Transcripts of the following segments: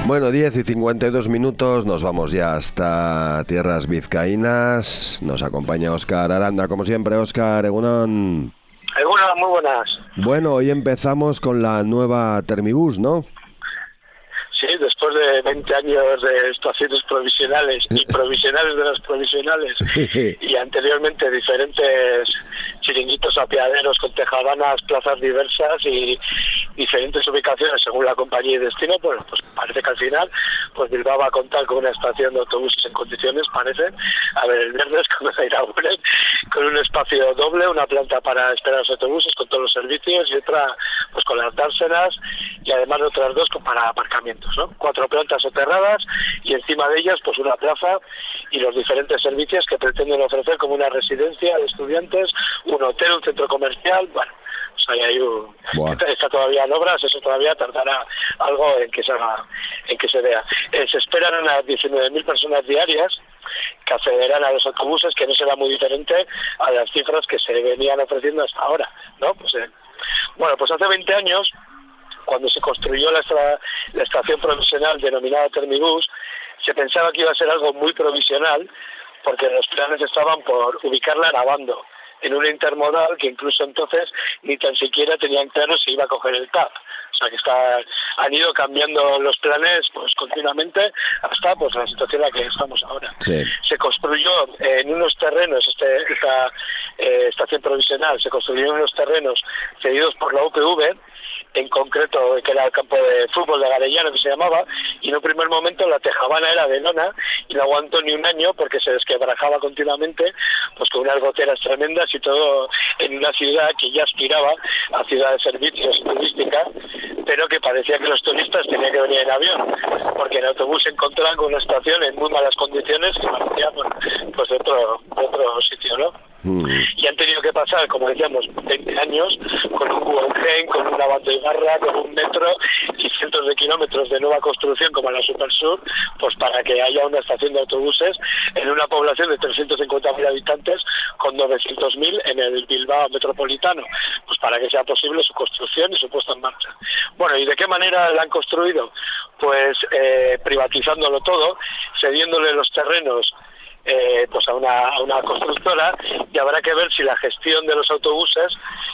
Bueno, 10:52, nos vamos ya hasta tierras vizcaínas. Nos acompaña Óscar Aranda, como siempre. Óscar, egunon. Egunon, muy buenas. Bueno, hoy empezamos con la nueva Termibus, ¿no? Sí, después de 20 años de estaciones provisionales y provisionales de las provisionales y anteriormente diferentes chiringuitos apeaderos con tejabanas, plazas diversas y diferentes ubicaciones según la compañía y destino, pues parece que al final pues Bilbao va a contar con una estación de autobuses en condiciones, parece, a ver el viernes cuando se inauguren, con un espacio doble, una planta para esperar los autobuses con todos los servicios y otra pues con las dársenas y además de otras dos para aparcamientos, ¿no? 4 plantas soterradas y encima de ellas pues una plaza y los diferentes servicios que pretenden ofrecer como una residencia de estudiantes, un hotel, un centro comercial, bueno, pues ahí hay está todavía en obras, eso todavía tardará algo en que se vea. Se esperan unas 19.000 personas diarias que accederán a los autobuses, que no será muy diferente a las cifras que se venían ofreciendo hasta ahora, ¿no? Bueno, pues hace 20 años, cuando se construyó la estación provisional denominada Termibus, se pensaba que iba a ser algo muy provisional, porque los planes estaban por ubicarla en Abando, en una intermodal que incluso entonces ni tan siquiera tenían claro si iba a coger el TAP. O sea que han ido cambiando los planes pues continuamente hasta pues la situación en la que estamos ahora. Sí. Se construyó en unos terrenos, esta estación provisional se construyó en unos terrenos cedidos por la UPV, en concreto que era el campo de fútbol de Garellano, que se llamaba, y en un primer momento la tejabana era de lona y no aguantó ni un año porque se desquebrajaba continuamente pues con unas goteras tremendas y todo en una ciudad que ya aspiraba a ciudad de servicios turística, pero que parecía que los turistas tenían que venir en avión, porque en autobús se encontraban con una estación en muy malas condiciones que parecía pues de otro sitio, ¿no? Y han tenido que pasar, como decíamos, 20 años con un Guggenheim, con una banda y barra, con un metro y cientos de kilómetros de nueva construcción como la Supersur, pues para que haya una estación de autobuses en una población de 350.000 habitantes con 900.000 en el Bilbao metropolitano, pues para que sea posible su construcción y su puesta en marcha. Bueno, ¿y de qué manera la han construido? Pues privatizándolo todo, cediéndole los terrenos pues a una constructora, y habrá que ver si la gestión de los autobuses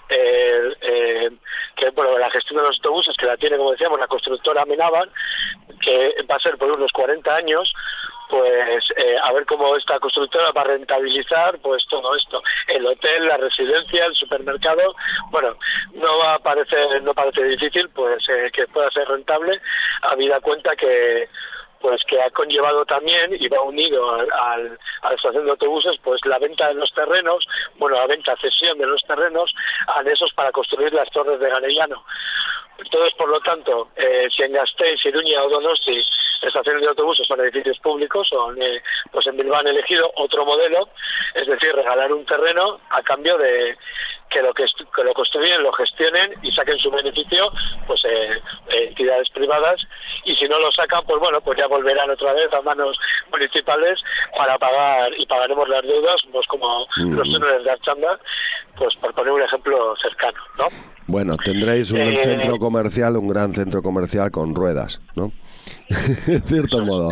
la gestión de los autobuses que la tiene, como decíamos, la constructora Amenábar, que va a ser por unos 40 años, pues a ver cómo esta constructora va a rentabilizar pues todo esto, el hotel, la residencia, el supermercado. Bueno, no parece difícil pues que pueda ser rentable, habida cuenta que ha conllevado también y va unido a la estación de autobuses pues la venta de los terrenos, cesión de los terrenos anexos para construir las torres de Garellano. Entonces, por lo tanto, si en Gasteiz, Iruña o Donosti estaciones de autobuses son edificios públicos, pues en Bilbao han elegido otro modelo, es decir, regalar un terreno a cambio de que lo construyen, lo gestionen y saquen su beneficio pues entidades privadas, y si no lo sacan, pues ya volverán otra vez a manos municipales para pagar, y pagaremos las deudas pues como los túneles de Archanda, pues por poner un ejemplo cercano, ¿no? Bueno, tendréis un centro comercial, un gran centro comercial con ruedas, ¿no? En cierto modo.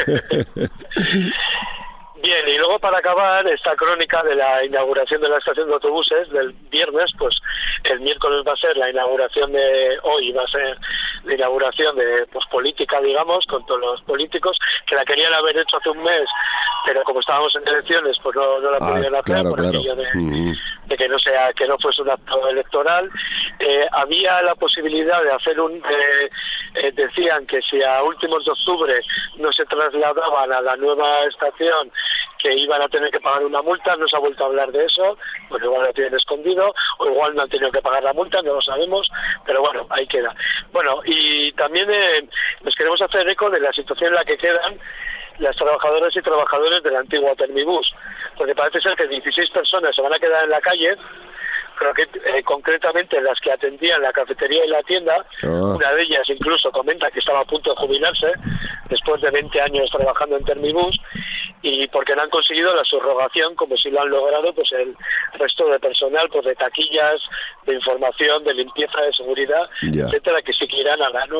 Bien, y luego para acabar esta crónica de la inauguración de la estación de autobuses del viernes, pues el miércoles va a ser la inauguración hoy va a ser la inauguración de política, digamos, con todos los políticos, que la querían haber hecho hace un mes, pero como estábamos en elecciones, pues no la pudieron hacer por aquello de que no fuese un acto electoral. Había la posibilidad de hacer decían que si a últimos de octubre no se trasladaban a la nueva estación, que iban a tener que pagar una multa. No se ha vuelto a hablar de eso, pues igual lo tienen escondido, o igual no han tenido que pagar la multa, no lo sabemos, pero bueno, ahí queda. Bueno, y también nos queremos hacer eco de la situación en la que quedan las trabajadoras y trabajadores de la antigua Termibus, porque parece ser que 16 personas se van a quedar en la calle. Creo que concretamente las que atendían la cafetería y la tienda, una de ellas incluso comenta que estaba a punto de jubilarse después de 20 años trabajando en Termibus, y porque no han conseguido la subrogación como si lo han logrado pues el resto de personal, pues de taquillas, de información, de limpieza, de seguridad, etcétera, que sí que irán a la nueva.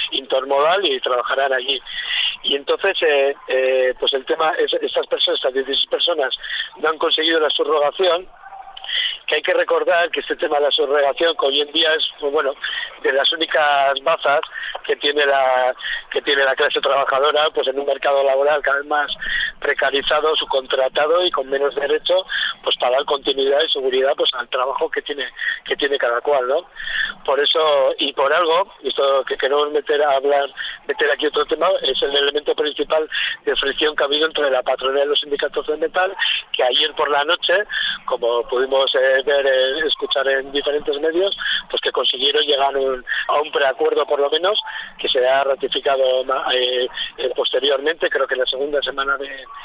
intermodal y trabajarán allí. Y entonces, pues el tema es, estas 16 personas no han conseguido la subrogación, que hay que recordar que este tema de la subrogación, que hoy en día es, pues bueno, de las únicas bazas que tiene la clase trabajadora, pues en un mercado laboral cada vez más precarizado, subcontratado y con menos derecho, pues para dar continuidad y seguridad pues al trabajo que tiene cada cual, ¿no? Por eso y por algo, esto que queremos meter aquí otro tema, es el elemento principal de fricción que ha habido entre la patronal y los sindicatos del metal, que ayer por la noche, como pudimos escuchar en diferentes medios, pues que consiguieron llegar a un preacuerdo por lo menos, que se ha ratificado posteriormente, creo que la segunda semana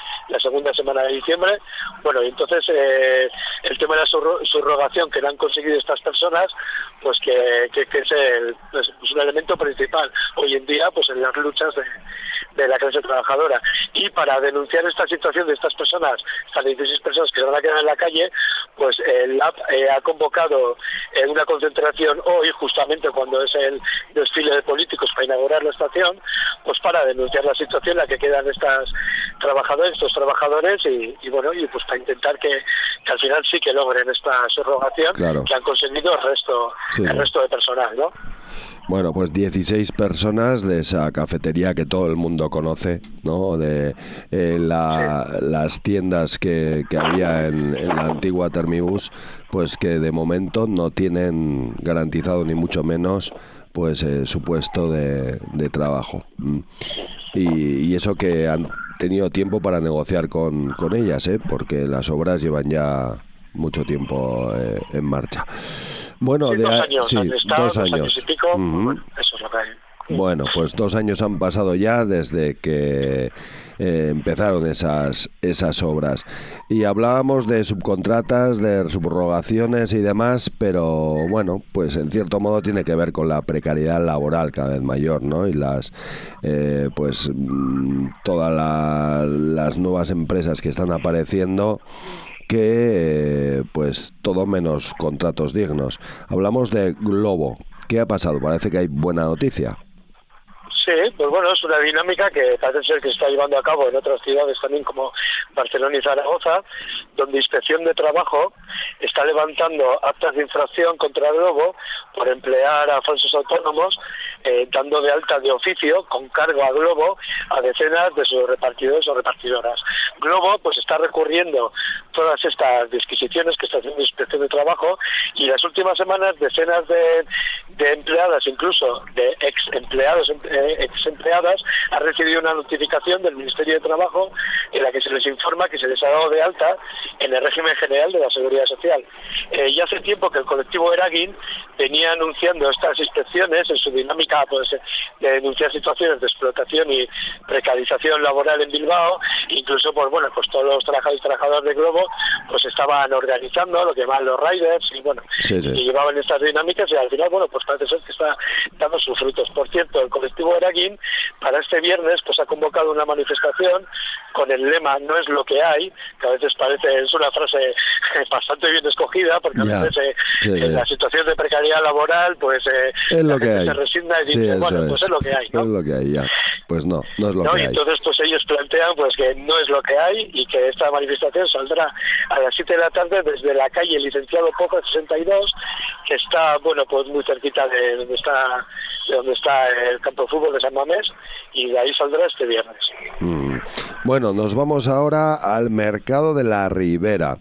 de diciembre. Bueno, y entonces el tema de la subrogación que han conseguido estas personas, pues que es un elemento principal hoy en día pues en las luchas de la clase trabajadora. Y para denunciar esta situación de estas personas, estas 16 personas que se van a quedar en la calle, pues el LAB ha convocado una concentración hoy, justamente cuando es el desfile de políticos para inaugurar la estación, pues para denunciar la situación en la que quedan estos trabajadores y bueno, y pues para intentar que al final sí que logren esta subrogación, claro, que han conseguido el resto de personal, ¿no? Bueno, pues 16 personas de esa cafetería que todo el mundo conoce, ¿no? De las tiendas que había en la antigua Termibus, pues que de momento no tienen garantizado ni mucho menos pues su puesto de trabajo. Y eso que han tenido tiempo para negociar con ellas, porque las obras llevan ya mucho tiempo en marcha. Bueno, sí, 2 años, sí, estado, 2 años y pico, bueno, eso es lo que hay. Bueno, pues 2 años han pasado ya desde que empezaron esas obras. Y hablábamos de subcontratas, de subrogaciones y demás, pero bueno, pues en cierto modo tiene que ver con la precariedad laboral cada vez mayor, ¿no? Y todas las nuevas empresas que están apareciendo, que pues todo menos contratos dignos. Hablamos de Glovo. ¿Qué ha pasado? Parece que hay buena noticia. Sí, pues bueno, es una dinámica que parece ser que se está llevando a cabo en otras ciudades también como Barcelona y Zaragoza, donde Inspección de Trabajo está levantando actas de infracción contra Glovo por emplear a falsos autónomos, dando de alta de oficio con cargo a Glovo a decenas de sus repartidores o repartidoras. Glovo pues está recurriendo todas estas disquisiciones que está haciendo Inspección de Trabajo, y las últimas semanas decenas de empleadas, incluso de exempleadas, han recibido una notificación del Ministerio de Trabajo en la que se les informa que se les ha dado de alta en el régimen general de la Seguridad Social. Ya hace tiempo que el colectivo Eragin venía anunciando estas inspecciones en su dinámica pues, de denunciar situaciones de explotación y precarización laboral en Bilbao. Incluso pues todos los trabajadores y trabajadoras de Glovo pues estaban organizando lo que llaman los riders y y llevaban estas dinámicas, y al final pues parece ser que está dando sus frutos. Por cierto, el colectivo Eragin para este viernes pues ha convocado una manifestación con el lema "no es lo que hay", que a veces es una frase bastante bien escogida, porque a veces en la situación de precariedad laboral pues es lo que hay. Se resigna y dice, pues es lo que hay, ¿no? Es lo que hay, ya. Pues no es lo que hay. Y entonces pues ellos plantean pues que no es lo que hay, y que esta manifestación saldrá a las 7 de la tarde desde la calle Licenciado Poco 62, que está pues muy cerquita de donde está el campo de fútbol de San Mamés, y de ahí saldrá este viernes. Bueno, nos vamos ahora al mercado de la Ribera.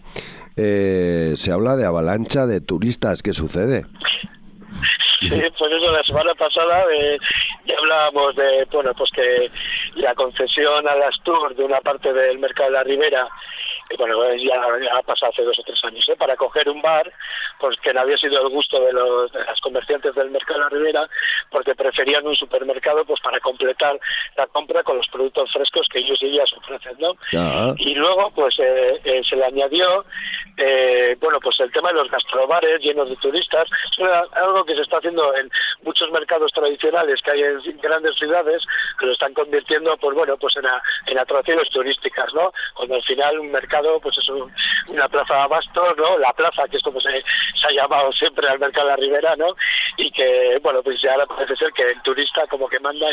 Se habla de avalancha de turistas. ¿Qué sucede? Sí, pues eso, la semana pasada ya hablábamos de, que la concesión a las tours de una parte del mercado de la Ribera, ya ha pasado hace 2 o 3 años, para coger un bar, pues que no había sido el gusto de las comerciantes del mercado de la Ribera, porque preferían un supermercado pues para completar la compra con los productos frescos que ellos y ellas ofrecen, ¿no? Uh-huh. Y luego se le añadió el tema de los gastrobares llenos de turistas. Es algo que se está haciendo en muchos mercados tradicionales que hay en grandes ciudades, que lo están convirtiendo en atracciones turísticas, ¿no? Cuando al final un mercado pues es una plaza de abastos, ¿no? La plaza, que es como se ha llamado siempre al mercado de la Ribera, ¿no? y que, bueno, pues ya ahora parece ser que el turista como que manda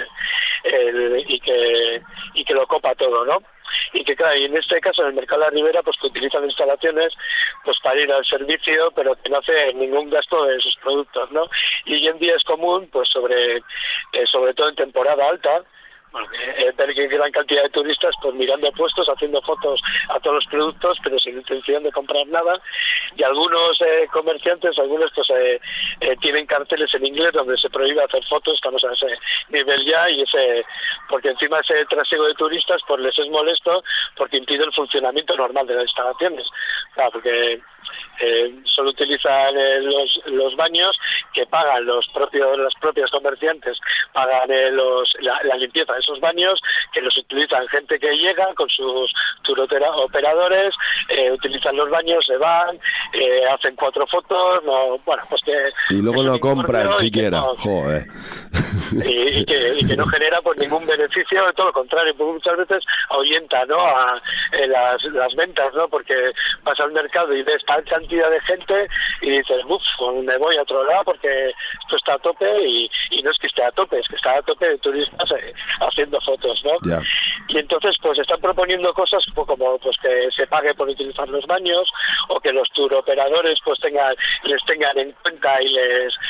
y que lo copa todo, ¿no? Y que claro, y en este caso en el mercado de la Ribera pues que utilizan instalaciones pues para ir al servicio, pero que no hace ningún gasto de sus productos, ¿no? Y hoy en día es común pues sobre todo en temporada alta, bueno, ver que gran cantidad de turistas pues mirando puestos, haciendo fotos a todos los productos, pero sin intención de comprar nada, y algunos comerciantes, algunos pues tienen carteles en inglés donde se prohíbe hacer fotos. Estamos a ese nivel ya, y porque encima ese trasiego de turistas pues les es molesto porque impide el funcionamiento normal de las instalaciones, claro, porque solo utilizan los baños que pagan las propias comerciantes, pagan la limpieza de esos baños, que los utilizan gente que llega con sus turoperadores, utilizan los baños, se van, hacen 4 fotos, bueno, pues que... Y luego no compran siquiera, joder. Y que no genera pues ningún beneficio, todo lo contrario, porque muchas veces ahuyenta, ¿no?, a las ventas, ¿no?, porque vas al mercado y ves tal cantidad de gente y dices, me voy a otro lado porque esto está a tope, y no es que esté a tope, es que está a tope de turistas haciendo fotos, ¿no? Yeah. Y entonces pues están proponiendo cosas como pues que se pague por utilizar los baños, o que los turoperadores pues les tengan en cuenta y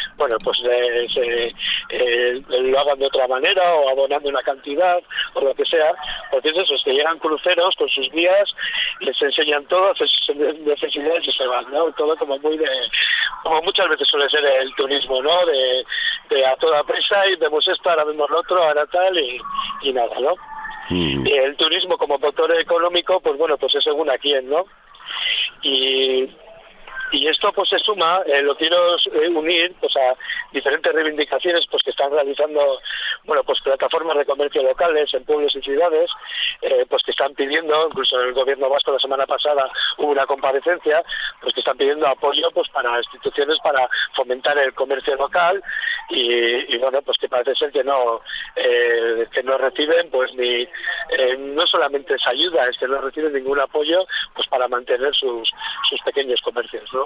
lo hagan de otra manera, o abonando una cantidad o lo que sea, porque es eso, es que llegan cruceros con sus guías, les enseñan todo, hacen sus necesidades y se van, ¿no? Todo como como muchas veces suele ser el turismo, ¿no? De a toda prisa, y vemos esto, ahora vemos lo otro, ahora tal, y nada, ¿no? Y el turismo como motor económico, pues bueno, pues es según a quién, ¿no? Y esto pues se suma, lo quiero unir pues a diferentes reivindicaciones pues que están realizando, bueno, pues plataformas de comercio locales en pueblos y ciudades, pues que están pidiendo, incluso el gobierno vasco la semana pasada hubo una comparecencia, pues que están pidiendo apoyo pues para instituciones para fomentar el comercio local, y bueno, pues que parece ser que no reciben pues ni no solamente esa ayuda, es que no reciben ningún apoyo pues para mantener sus pequeños comercios, ¿no?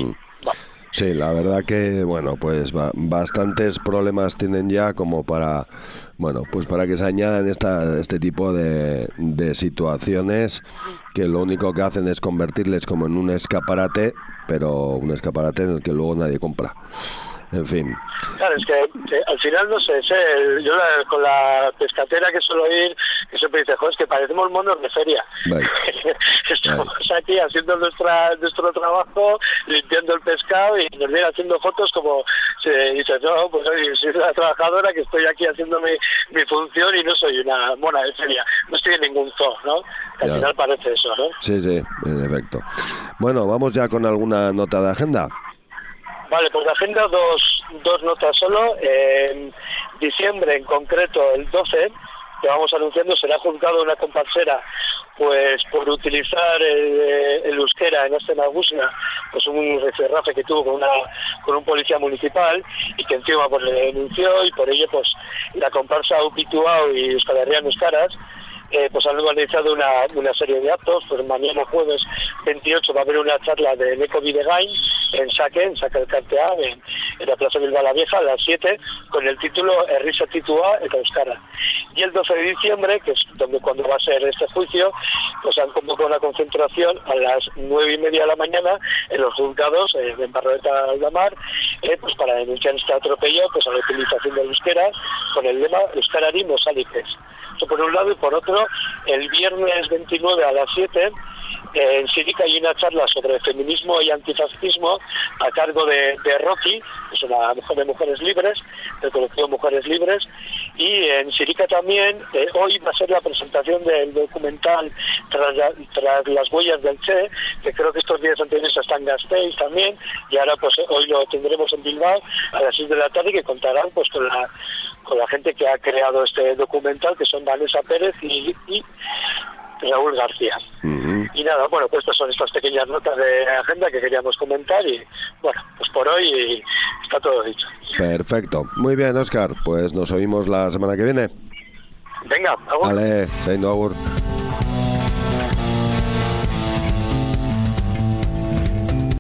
Sí, la verdad que, bueno, pues bastantes problemas tienen ya como para, bueno, pues para que se añadan este tipo de situaciones que lo único que hacen es convertirles como en un escaparate, pero un escaparate en el que luego nadie compra. En fin. Claro, es que al final, no sé, yo con la pescatera que suelo ir, que siempre dice, joder, es que parecemos monos de feria. Vale. Estamos aquí haciendo nuestro trabajo, limpiando el pescado, y nos viene haciendo fotos como, dices, no, pues soy una trabajadora que estoy aquí haciendo mi función y no soy una mona de feria, no estoy en ningún zoo, ¿no? Que al final parece eso, ¿no? Sí, en efecto. Bueno, vamos ya con alguna nota de agenda. Vale, pues de agenda dos notas solo. En diciembre, en concreto el 12, que vamos anunciando, será juzgado una comparsera pues por utilizar el euskera en este Nagusia, pues un rifirrafe que tuvo con un policía municipal, y que encima pues le denunció, y por ello pues la comparsa Upituao y Euskal Herrian Euskaras pues han organizado una serie de actos. Pues mañana jueves 28 va a haber una charla de Neko Bidegain en Saque del Cartea, en la Plaza Bilbao la Vieja, a las 7, con el título Errisa Titua eta Euskara. Y el 12 de diciembre, que es cuando va a ser este juicio, pues han convocado una concentración a las 9:30 de la mañana en los juzgados en Barroeta Aldamar, pues para denunciar este atropello pues a la utilización del euskera, con el lema Euskarari Mosalikez. Eso por un lado, y por otro, el viernes 29 a las 7, en Sirica hay una charla sobre feminismo y antifascismo a cargo de Rocky, que es una mujer de Mujeres Libres, del colectivo Mujeres Libres, y en Sirica también hoy va a ser la presentación del documental Tras las huellas del Che, que creo que estos días anteriores está en Gasteiz también, y ahora pues hoy lo tendremos en Bilbao a las 6 de la tarde, que contarán pues con la gente que ha creado este documental, que son Vanessa Pérez y Raúl García. Y nada, bueno, pues estas son estas pequeñas notas de agenda que queríamos comentar, y bueno, pues por hoy está todo dicho. Perfecto. Muy bien, Óscar, pues nos oímos la semana que viene. Venga, agur. Vale, seindo agur.